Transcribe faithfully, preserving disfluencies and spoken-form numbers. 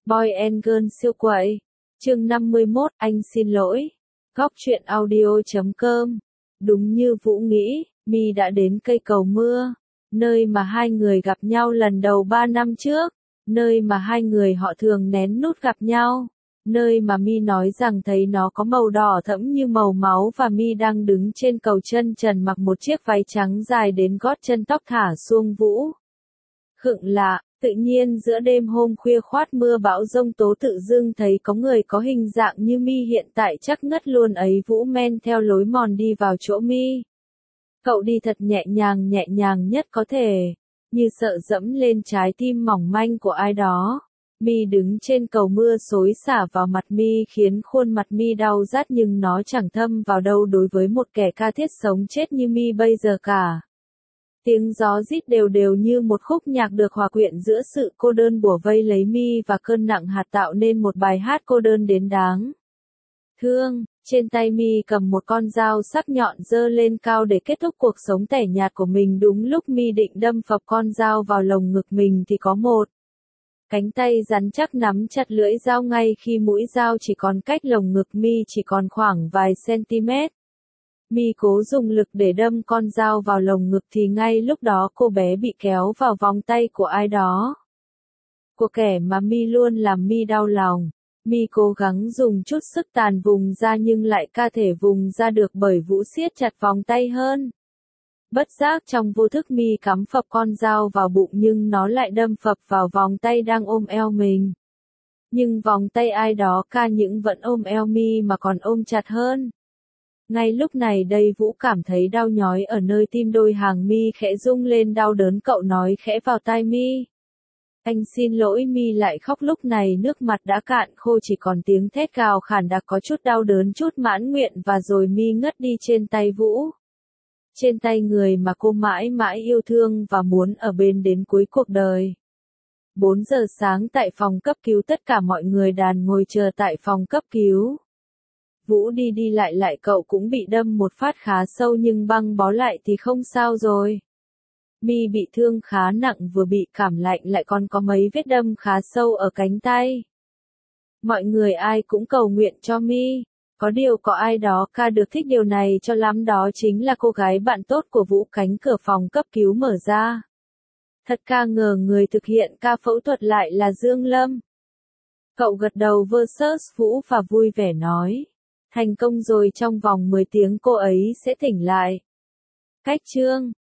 Boy and Girl siêu quậy. Chương năm mươi mốt, anh xin lỗi. Góc truyện audio chấm com. Đúng như Vũ nghĩ, My đã đến cây cầu mưa, nơi mà hai người gặp nhau lần đầu ba năm trước, nơi mà hai người họ thường nén nút gặp nhau, nơi mà My nói rằng thấy nó có màu đỏ thẫm như màu máu và My đang đứng trên cầu chân trần mặc một chiếc váy trắng dài đến gót chân, tóc thả suông vũ. Khựng lạ, tự nhiên giữa đêm hôm khuya khoát mưa bão giông tố tự dưng thấy có người có hình dạng như My hiện tại chắc ngất luôn ấy. Vũ men theo lối mòn đi vào chỗ My. Cậu đi thật nhẹ nhàng nhẹ nhàng nhất có thể, như sợ dẫm lên trái tim mỏng manh của ai đó. My đứng trên cầu mưa xối xả vào mặt My khiến khuôn mặt My đau rát nhưng nó chẳng thâm vào đâu đối với một kẻ ca thiết sống chết như My bây giờ cả. Tiếng gió rít đều đều như một khúc nhạc được hòa quyện giữa sự cô đơn bủa vây lấy My và cơn nặng hạt tạo nên một bài hát cô đơn đến đáng thương. Trên tay My cầm một con dao sắc nhọn giơ lên cao để kết thúc cuộc sống tẻ nhạt của mình. Đúng lúc My định đâm phập con dao vào lồng ngực mình thì có một cánh tay rắn chắc nắm chặt lưỡi dao ngay khi mũi dao chỉ còn cách lồng ngực My chỉ còn khoảng vài centimet. My cố dùng lực để đâm con dao vào lồng ngực thì ngay lúc đó cô bé bị kéo vào vòng tay của ai đó. Của kẻ mà My luôn làm My đau lòng. My cố gắng dùng chút sức tàn vùng ra nhưng lại ca thể vùng ra được bởi Vũ siết chặt vòng tay hơn. Bất giác trong vô thức My cắm phập con dao vào bụng nhưng nó lại đâm phập vào vòng tay đang ôm eo mình. Nhưng vòng tay ai đó ca những vẫn ôm eo My mà còn ôm chặt hơn. Ngay lúc này đây Vũ cảm thấy đau nhói ở nơi tim, đôi hàng My khẽ rung lên đau đớn. Cậu nói khẽ vào tai My. Anh xin lỗi. My lại khóc. Lúc này nước mặt đã cạn khô, chỉ còn tiếng thét gào khản đặc có chút đau đớn, chút mãn nguyện và rồi My ngất đi trên tay Vũ. Trên tay người mà cô mãi mãi yêu thương và muốn ở bên đến cuối cuộc đời. bốn giờ sáng tại phòng cấp cứu, tất cả mọi người đàn ngồi chờ tại phòng cấp cứu. Vũ đi đi lại lại, cậu cũng bị đâm một phát khá sâu nhưng băng bó lại thì không sao rồi. My bị thương khá nặng, vừa bị cảm lạnh lại còn có mấy vết đâm khá sâu ở cánh tay. Mọi người ai cũng cầu nguyện cho My. Có điều có ai đó ca được thích điều này cho lắm, đó chính là cô gái bạn tốt của Vũ. Cánh cửa phòng cấp cứu mở ra. Thật ca ngờ người thực hiện ca phẫu thuật lại là Dương Lâm. Cậu gật đầu versus Vũ và vui vẻ nói. Thành công rồi, trong vòng mười tiếng cô ấy sẽ tỉnh lại. Cách chương